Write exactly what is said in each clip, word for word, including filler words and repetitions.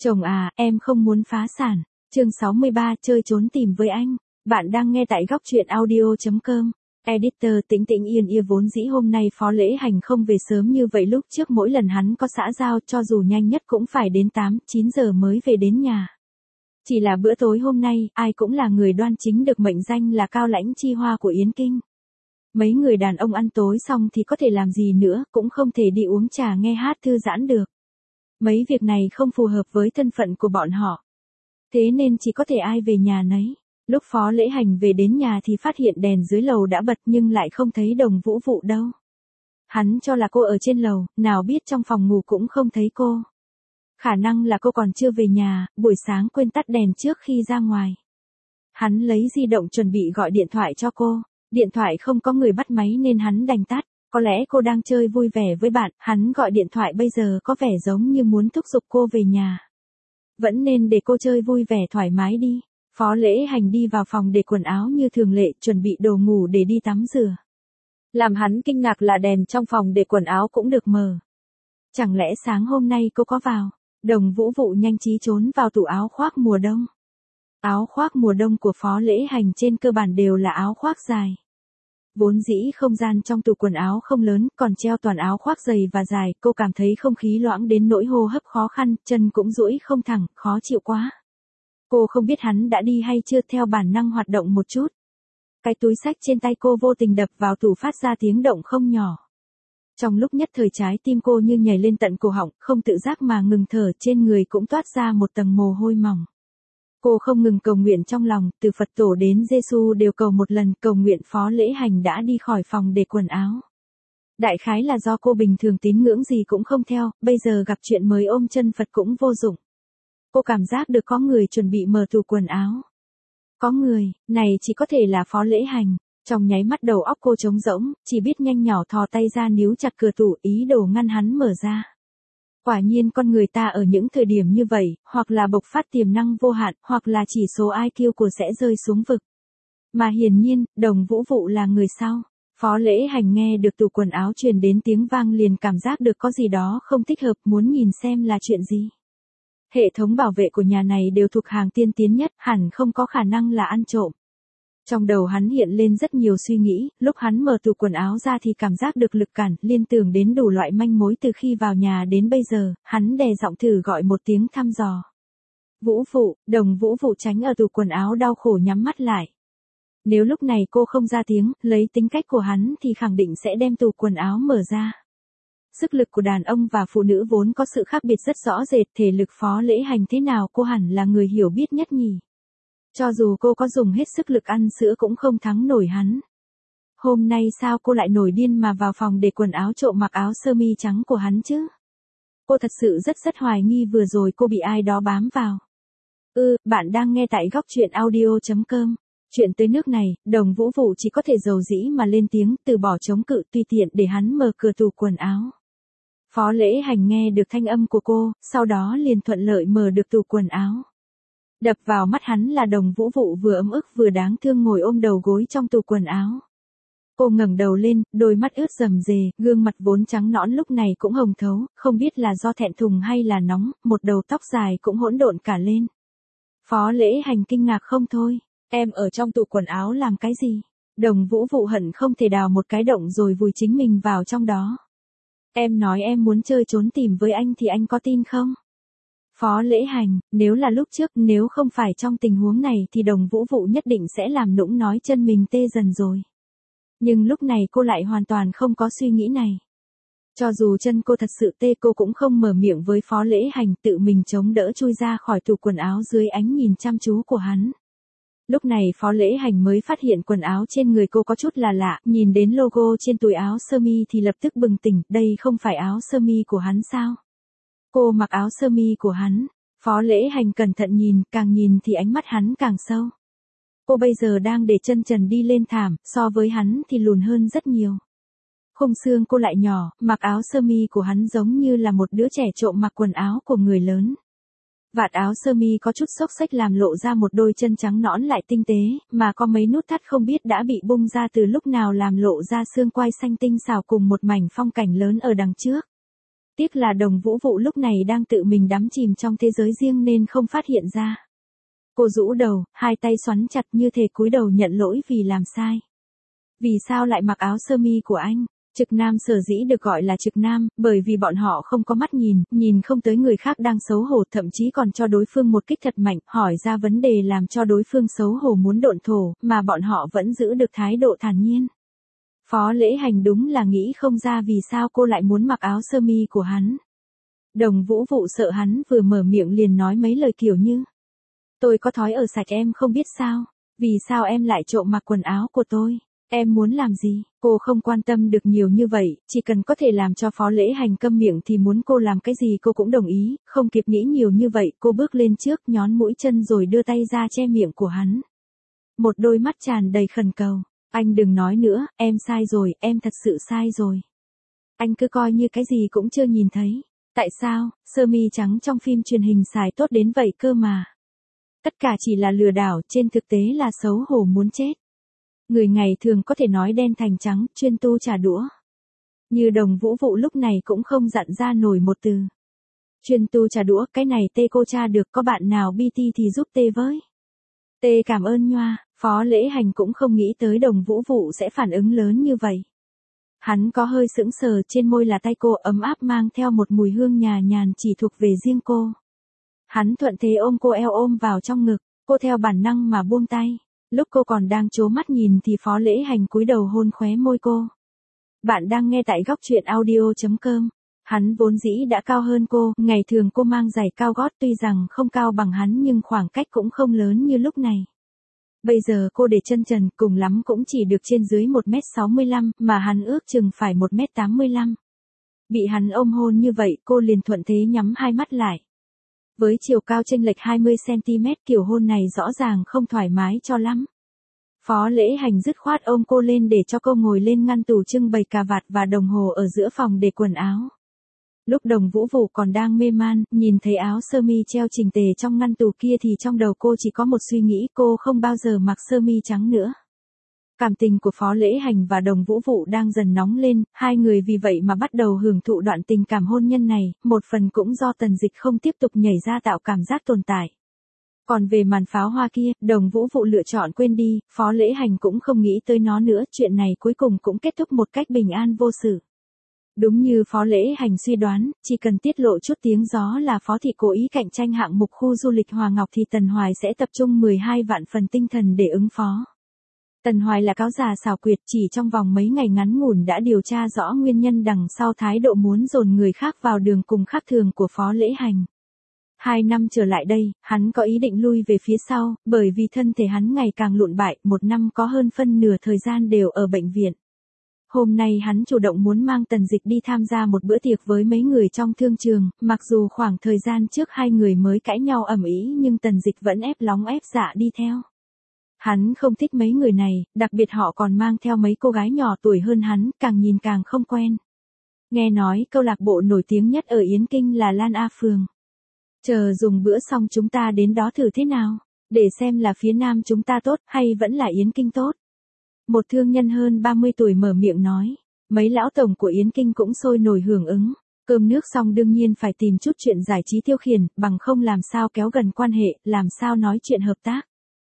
Chồng à, em không muốn phá sản. Chương sáu mươi ba, chơi trốn tìm với anh. Bạn đang nghe tại góc truyện audio chấm com. Editor Tĩnh Tĩnh Yên Yên vốn dĩ hôm nay Phó Lễ Hành không về sớm như vậy, lúc trước mỗi lần hắn có xã giao cho dù nhanh nhất cũng phải đến tám, chín giờ mới về đến nhà. Chỉ là bữa tối hôm nay, ai cũng là người đoan chính được mệnh danh là cao lãnh chi hoa của Yến Kinh. Mấy người đàn ông ăn tối xong thì có thể làm gì nữa, cũng không thể đi uống trà nghe hát thư giãn được. Mấy việc này không phù hợp với thân phận của bọn họ. Thế nên chỉ có thể ai về nhà nấy. Lúc Phó Lễ Hành về đến nhà thì phát hiện đèn dưới lầu đã bật nhưng lại không thấy Đồng Vũ Vụ đâu. Hắn cho là cô ở trên lầu, nào biết trong phòng ngủ cũng không thấy cô. Khả năng là cô còn chưa về nhà, buổi sáng quên tắt đèn trước khi ra ngoài. Hắn lấy di động chuẩn bị gọi điện thoại cho cô. Điện thoại không có người bắt máy nên hắn đành tắt. Có lẽ cô đang chơi vui vẻ với bạn, hắn gọi điện thoại bây giờ có vẻ giống như muốn thúc giục cô về nhà. Vẫn nên để cô chơi vui vẻ thoải mái đi. Phó Lễ Hành đi vào phòng để quần áo như thường lệ, chuẩn bị đồ ngủ để đi tắm rửa. Làm hắn kinh ngạc là đèn trong phòng để quần áo cũng được mở. Chẳng lẽ sáng hôm nay cô có vào? Đồng Vũ Vụ nhanh trí trốn vào tủ áo khoác mùa đông. Áo khoác mùa đông của Phó Lễ Hành trên cơ bản đều là áo khoác dài. Vốn dĩ không gian trong tủ quần áo không lớn, còn treo toàn áo khoác dày và dài, cô cảm thấy không khí loãng đến nỗi hô hấp khó khăn, chân cũng duỗi không thẳng, khó chịu quá. Cô không biết hắn đã đi hay chưa, theo bản năng hoạt động một chút. Cái túi xách trên tay cô vô tình đập vào tủ phát ra tiếng động không nhỏ. Trong lúc nhất thời trái tim cô như nhảy lên tận cổ họng, không tự giác mà ngừng thở, trên người cũng toát ra một tầng mồ hôi mỏng. Cô không ngừng cầu nguyện trong lòng, từ Phật tổ đến Giêsu đều cầu một lần, cầu nguyện Phó Lễ Hành đã đi khỏi phòng để quần áo. Đại khái là do cô bình thường tín ngưỡng gì cũng không theo, bây giờ gặp chuyện mới ôm chân Phật cũng vô dụng. Cô cảm giác được có người chuẩn bị mở tủ quần áo. Có người, này chỉ có thể là Phó Lễ Hành. Trong nháy mắt đầu óc cô trống rỗng, chỉ biết nhanh nhỏ thò tay ra níu chặt cửa tủ, ý đồ ngăn hắn mở ra. Quả nhiên con người ta ở những thời điểm như vậy, hoặc là bộc phát tiềm năng vô hạn, hoặc là chỉ số i kiu của sẽ rơi xuống vực. Mà hiển nhiên, Đồng Vũ Vụ là người sau. Phó Lễ Hành nghe được tủ quần áo truyền đến tiếng vang liền cảm giác được có gì đó không thích hợp, muốn nhìn xem là chuyện gì. Hệ thống bảo vệ của nhà này đều thuộc hàng tiên tiến nhất, hẳn không có khả năng là ăn trộm. Trong đầu hắn hiện lên rất nhiều suy nghĩ, lúc hắn mở tủ quần áo ra thì cảm giác được lực cản, liên tưởng đến đủ loại manh mối từ khi vào nhà đến bây giờ, hắn đè giọng thử gọi một tiếng thăm dò. Vũ Vụ, Đồng Vũ Vụ tránh ở tủ quần áo đau khổ nhắm mắt lại. Nếu lúc này cô không ra tiếng, lấy tính cách của hắn thì khẳng định sẽ đem tủ quần áo mở ra. Sức lực của đàn ông và phụ nữ vốn có sự khác biệt rất rõ rệt, thể lực Phó Lễ Hành thế nào cô hẳn là người hiểu biết nhất nhỉ. Cho dù cô có dùng hết sức lực ăn sữa cũng không thắng nổi hắn. Hôm nay sao cô lại nổi điên mà vào phòng để quần áo trộm mặc áo sơ mi trắng của hắn chứ? Cô thật sự rất rất hoài nghi vừa rồi cô bị ai đó bám vào. Ừ, bạn đang nghe tại góc truyện audio chấm com. Chuyện tới nước này, Đồng Vũ Vụ chỉ có thể dầu dĩ mà lên tiếng, từ bỏ chống cự, tùy tiện để hắn mở cửa tủ quần áo. Phó Lễ Hành nghe được thanh âm của cô, sau đó liền thuận lợi mở được tủ quần áo. Đập vào mắt hắn là Đồng Vũ Vụ vừa ấm ức vừa đáng thương ngồi ôm đầu gối trong tủ quần áo. Cô ngẩng đầu lên, đôi mắt ướt rầm rề, gương mặt vốn trắng nõn lúc này cũng hồng thấu, không biết là do thẹn thùng hay là nóng, một đầu tóc dài cũng hỗn độn cả lên. Phó Lễ Hành kinh ngạc không thôi, em ở trong tủ quần áo làm cái gì? Đồng Vũ Vụ hận không thể đào một cái động rồi vùi chính mình vào trong đó. Em nói em muốn chơi trốn tìm với anh thì anh có tin không? Phó Lễ Hành, nếu là lúc trước, nếu không phải trong tình huống này thì Đồng Vũ Vụ nhất định sẽ làm nũng nói chân mình tê dần rồi. Nhưng lúc này cô lại hoàn toàn không có suy nghĩ này. Cho dù chân cô thật sự tê cô cũng không mở miệng với Phó Lễ Hành, tự mình chống đỡ chui ra khỏi tủ quần áo dưới ánh nhìn chăm chú của hắn. Lúc này Phó Lễ Hành mới phát hiện quần áo trên người cô có chút là lạ, nhìn đến logo trên túi áo sơ mi thì lập tức bừng tỉnh, đây không phải áo sơ mi của hắn sao? Cô mặc áo sơ mi của hắn. Phó Lễ Hành cẩn thận nhìn, càng nhìn thì ánh mắt hắn càng sâu. Cô bây giờ đang để chân trần đi lên thảm, so với hắn thì lùn hơn rất nhiều. Khung xương cô lại nhỏ, mặc áo sơ mi của hắn giống như là một đứa trẻ trộm mặc quần áo của người lớn. Vạt áo sơ mi có chút xốc xếch làm lộ ra một đôi chân trắng nõn lại tinh tế, mà có mấy nút thắt không biết đã bị bung ra từ lúc nào làm lộ ra xương quai xanh tinh xảo cùng một mảnh phong cảnh lớn ở đằng trước. Tiếc là Đồng Vũ Vụ lúc này đang tự mình đắm chìm trong thế giới riêng nên không phát hiện ra. Cô rũ đầu, hai tay xoắn chặt như thể cúi đầu nhận lỗi vì làm sai. Vì sao lại mặc áo sơ mi của anh? Trực nam sở dĩ được gọi là trực nam, bởi vì bọn họ không có mắt nhìn, nhìn không tới người khác đang xấu hổ, thậm chí còn cho đối phương một kích thật mạnh, hỏi ra vấn đề làm cho đối phương xấu hổ muốn độn thổ, mà bọn họ vẫn giữ được thái độ thản nhiên. Phó Lễ Hành đúng là nghĩ không ra vì sao cô lại muốn mặc áo sơ mi của hắn. Đồng Vũ Vụ sợ hắn vừa mở miệng liền nói mấy lời kiểu như: tôi có thói ở sạch em không biết sao, vì sao em lại trộm mặc quần áo của tôi? Em muốn làm gì? Cô không quan tâm được nhiều như vậy, chỉ cần có thể làm cho Phó Lễ Hành câm miệng thì muốn cô làm cái gì cô cũng đồng ý, không kịp nghĩ nhiều như vậy, cô bước lên trước nhón mũi chân rồi đưa tay ra che miệng của hắn. Một đôi mắt tràn đầy khẩn cầu. Anh đừng nói nữa, em sai rồi, em thật sự sai rồi. Anh cứ coi như cái gì cũng chưa nhìn thấy. Tại sao, sơ mi trắng trong phim truyền hình xài tốt đến vậy cơ mà? Tất cả chỉ là lừa đảo, trên thực tế là xấu hổ muốn chết. Người ngày thường có thể nói đen thành trắng, chuyên tu trả đũa. Như Đồng Vũ Vụ lúc này cũng không dặn ra nổi một từ. Chuyên tu trả đũa, cái này tê cô tra được, có bạn nào pê tê thì giúp tê với. Tê cảm ơn nhoa. Phó Lễ Hành cũng không nghĩ tới Đồng Vũ Vụ sẽ phản ứng lớn như vậy. Hắn có hơi sững sờ, trên môi là tay cô ấm áp mang theo một mùi hương nhà nhàn chỉ thuộc về riêng cô. Hắn thuận thế ôm cô eo ôm vào trong ngực, cô theo bản năng mà buông tay. Lúc cô còn đang trố mắt nhìn thì Phó Lễ Hành cúi đầu hôn khóe môi cô. Bạn đang nghe tại góc truyện audio chấm com. Hắn vốn dĩ đã cao hơn cô, ngày thường cô mang giày cao gót tuy rằng không cao bằng hắn nhưng khoảng cách cũng không lớn như lúc này. Bây giờ cô để chân trần cùng lắm cũng chỉ được trên dưới một mét sáu mươi lăm, mà hắn ước chừng phải một mét tám mươi lăm. Bị hắn ôm hôn như vậy cô liền thuận thế nhắm hai mắt lại. Với chiều cao chênh lệch hai mươi xăng ti mét kiểu hôn này rõ ràng không thoải mái cho lắm. Phó Lễ Hành dứt khoát ôm cô lên để cho cô ngồi lên ngăn tủ trưng bày cà vạt và đồng hồ ở giữa phòng để quần áo. Lúc Đồng Vũ Vụ còn đang mê man, nhìn thấy áo sơ mi treo chỉnh tề trong ngăn tủ kia thì trong đầu cô chỉ có một suy nghĩ, cô không bao giờ mặc sơ mi trắng nữa. Cảm tình của Phó Lễ Hành và Đồng Vũ Vụ đang dần nóng lên, hai người vì vậy mà bắt đầu hưởng thụ đoạn tình cảm hôn nhân này, một phần cũng do Tần Dịch không tiếp tục nhảy ra tạo cảm giác tồn tại. Còn về màn pháo hoa kia, Đồng Vũ Vụ lựa chọn quên đi, Phó Lễ Hành cũng không nghĩ tới nó nữa, chuyện này cuối cùng cũng kết thúc một cách bình an vô sự. Đúng như Phó Lễ Hành suy đoán, chỉ cần tiết lộ chút tiếng gió là Phó Thị cố ý cạnh tranh hạng mục khu du lịch Hòa Ngọc thì Tần Hoài sẽ tập trung mười hai vạn phần tinh thần để ứng phó. Tần Hoài là cáo già xảo quyệt, chỉ trong vòng mấy ngày ngắn ngủn đã điều tra rõ nguyên nhân đằng sau thái độ muốn dồn người khác vào đường cùng khác thường của Phó Lễ Hành. Hai năm trở lại đây, hắn có ý định lui về phía sau, bởi vì thân thể hắn ngày càng lụn bại, một năm có hơn phân nửa thời gian đều ở bệnh viện. Hôm nay hắn chủ động muốn mang Tần Dịch đi tham gia một bữa tiệc với mấy người trong thương trường, mặc dù khoảng thời gian trước hai người mới cãi nhau ầm ĩ nhưng Tần Dịch vẫn ép lóng ép dạ đi theo. Hắn không thích mấy người này, đặc biệt họ còn mang theo mấy cô gái nhỏ tuổi hơn hắn, càng nhìn càng không quen. Nghe nói câu lạc bộ nổi tiếng nhất ở Yến Kinh là Lan A Phường. Chờ dùng bữa xong chúng ta đến đó thử thế nào, để xem là phía Nam chúng ta tốt hay vẫn là Yến Kinh tốt. Một thương nhân hơn ba mươi tuổi mở miệng nói, mấy lão tổng của Yến Kinh cũng sôi nổi hưởng ứng, cơm nước xong đương nhiên phải tìm chút chuyện giải trí tiêu khiển, bằng không làm sao kéo gần quan hệ, làm sao nói chuyện hợp tác.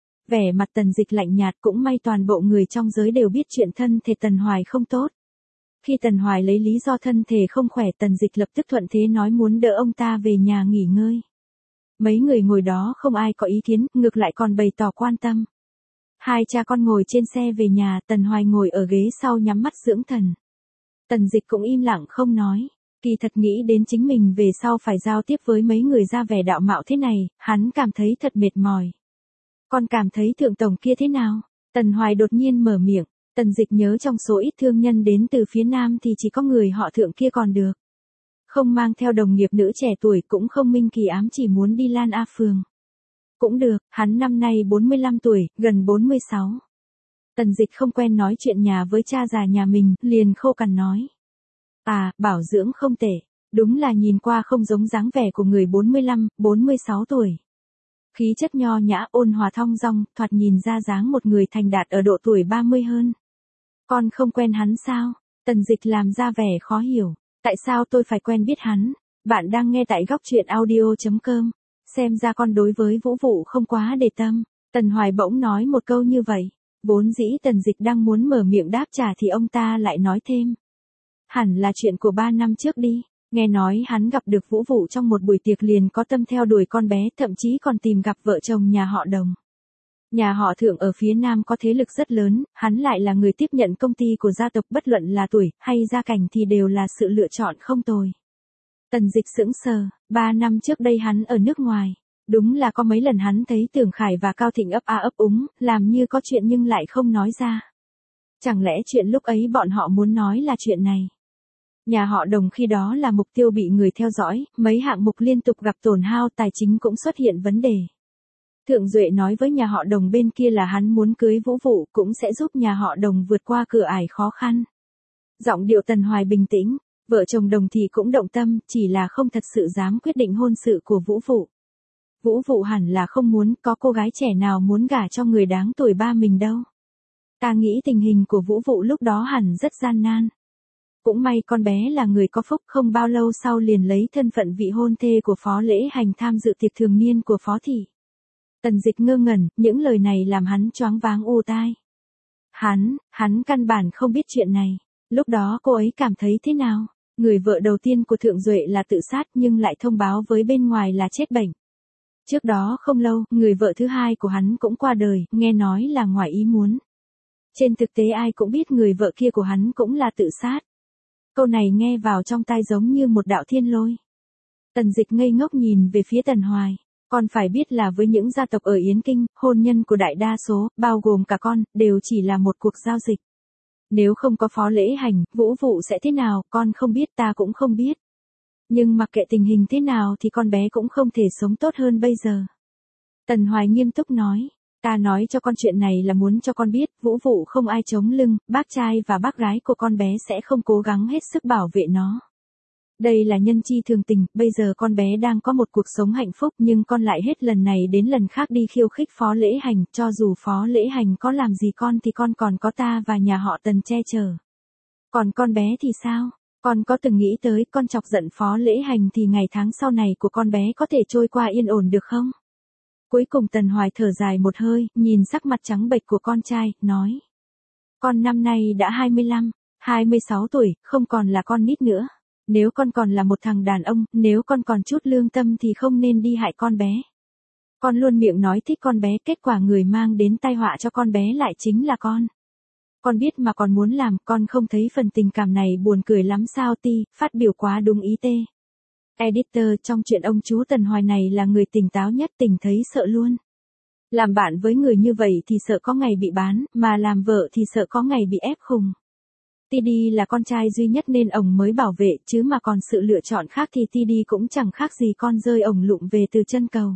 Vẻ mặt Tần Dịch lạnh nhạt, cũng may toàn bộ người trong giới đều biết chuyện thân thể Tần Hoài không tốt. Khi Tần Hoài lấy lý do thân thể không khỏe, Tần Dịch lập tức thuận thế nói muốn đỡ ông ta về nhà nghỉ ngơi. Mấy người ngồi đó không ai có ý kiến, ngược lại còn bày tỏ quan tâm. Hai cha con ngồi trên xe về nhà, Tần Hoài ngồi ở ghế sau nhắm mắt dưỡng thần. Tần Dịch cũng im lặng không nói, kỳ thật nghĩ đến chính mình về sau phải giao tiếp với mấy người ra vẻ đạo mạo thế này, hắn cảm thấy thật mệt mỏi. Con cảm thấy thượng tổng kia thế nào? Tần Hoài đột nhiên mở miệng. Tần Dịch nhớ trong số ít thương nhân đến từ phía Nam thì chỉ có người họ Thượng kia còn được. Không mang theo đồng nghiệp nữ trẻ tuổi, cũng không minh kỳ ám chỉ muốn đi Lan A Phường. Cũng được, hắn năm nay bốn mươi lăm tuổi, gần bốn mươi sáu. Tần Dịch không quen nói chuyện nhà với cha già nhà mình, liền khô cằn nói. À, bảo dưỡng không tệ, đúng là nhìn qua không giống dáng vẻ của người bốn mươi lăm, bốn mươi sáu tuổi. Khí chất nho nhã ôn hòa thong dong, thoạt nhìn ra dáng một người thành đạt ở độ tuổi ba mươi hơn. Con không quen hắn sao? Tần Dịch làm ra vẻ khó hiểu. Tại sao tôi phải quen biết hắn? Bạn đang nghe tại góc truyện audio.com. Xem ra con đối với Vũ Vụ không quá để tâm. Tần Hoài bỗng nói một câu như vậy. Vốn dĩ Tần Dịch đang muốn mở miệng đáp trả thì ông ta lại nói thêm. Hẳn là chuyện của ba năm trước đi. Nghe nói hắn gặp được Vũ Vụ trong một buổi tiệc liền có tâm theo đuổi con bé, thậm chí còn tìm gặp vợ chồng nhà họ Đồng. Nhà họ Thượng ở phía Nam có thế lực rất lớn, hắn lại là người tiếp nhận công ty của gia tộc, bất luận là tuổi hay gia cảnh thì đều là sự lựa chọn không tồi. Tần Dịch sững sờ, ba năm trước đây hắn ở nước ngoài. Đúng là có mấy lần hắn thấy Tưởng Khải và Cao Thịnh ấp a ấp úng, làm như có chuyện nhưng lại không nói ra. Chẳng lẽ chuyện lúc ấy bọn họ muốn nói là chuyện này? Nhà họ Đồng khi đó là mục tiêu bị người theo dõi, mấy hạng mục liên tục gặp tổn hao, tài chính cũng xuất hiện vấn đề. Thượng Duệ nói với nhà họ Đồng bên kia là hắn muốn cưới Vũ Vụ, cũng sẽ giúp nhà họ Đồng vượt qua cửa ải khó khăn. Giọng điệu Tần Hoài bình tĩnh, vợ chồng Đồng thì cũng động tâm, chỉ là không thật sự dám quyết định hôn sự của Vũ Vụ. Vũ Vụ hẳn là không muốn, có cô gái trẻ nào muốn gả cho người đáng tuổi ba mình đâu. Ta nghĩ tình hình của Vũ Vụ lúc đó hẳn rất gian nan. Cũng may con bé là người có phúc, không bao lâu sau liền lấy thân phận vị hôn thê của Phó Lễ Hành tham dự tiệc thường niên của Phó Thị. Tần Dịch ngơ ngẩn, những lời này làm hắn choáng váng ù tai. Hắn, hắn căn bản không biết chuyện này. Lúc đó cô ấy cảm thấy thế nào? Người vợ đầu tiên của Thượng Duệ là tự sát nhưng lại thông báo với bên ngoài là chết bệnh. Trước đó không lâu, người vợ thứ hai của hắn cũng qua đời, nghe nói là ngoài ý muốn. Trên thực tế ai cũng biết người vợ kia của hắn cũng là tự sát. Câu này nghe vào trong tai giống như một đạo thiên lôi. Tần Dịch ngây ngốc nhìn về phía Tần Hoài. Con phải biết là với những gia tộc ở Yến Kinh, hôn nhân của đại đa số, bao gồm cả con, đều chỉ là một cuộc giao dịch. Nếu không có Phó Lễ Hành, Vũ Vụ sẽ thế nào, con không biết, ta cũng không biết. Nhưng mặc kệ tình hình thế nào thì con bé cũng không thể sống tốt hơn bây giờ. Tần Hoài nghiêm túc nói. Ta nói cho con chuyện này là muốn cho con biết, Vũ Vụ không ai chống lưng, bác trai và bác gái của con bé sẽ không cố gắng hết sức bảo vệ nó. Đây là nhân chi thường tình, bây giờ con bé đang có một cuộc sống hạnh phúc nhưng con lại hết lần này đến lần khác đi khiêu khích Phó Lễ Hành, cho dù Phó Lễ Hành có làm gì con thì con còn có ta và nhà họ Tần che chở. Còn con bé thì sao? Con có từng nghĩ tới con chọc giận Phó Lễ Hành thì ngày tháng sau này của con bé có thể trôi qua yên ổn được không? Cuối cùng Tần Hoài thở dài một hơi, nhìn sắc mặt trắng bệch của con trai, nói. Con năm nay đã hai mươi lăm, hai mươi sáu tuổi, không còn là con nít nữa. Nếu con còn là một thằng đàn ông, nếu con còn chút lương tâm thì không nên đi hại con bé. Con luôn miệng nói thích con bé, kết quả người mang đến tai họa cho con bé lại chính là con. Con biết mà còn muốn làm, con không thấy phần tình cảm này buồn cười lắm sao? Ti, phát biểu quá đúng ý tê. Editor, trong chuyện ông chú Tần Hoài này là người tỉnh táo nhất, tỉnh thấy sợ luôn. Làm bạn với người như vậy thì sợ có ngày bị bán, mà làm vợ thì sợ có ngày bị ép khùng. Tiddy là con trai duy nhất nên ông mới bảo vệ, chứ mà còn sự lựa chọn khác thì Tiddy cũng chẳng khác gì con rơi ổng lụm về từ chân cầu.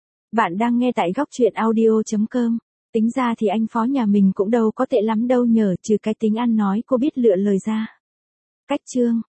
Bạn đang nghe tại góc truyện audio.com. Tính ra thì anh Phó nhà mình cũng đâu có tệ lắm đâu nhờ, trừ cái tính ăn nói cô biết lựa lời ra. Cách chương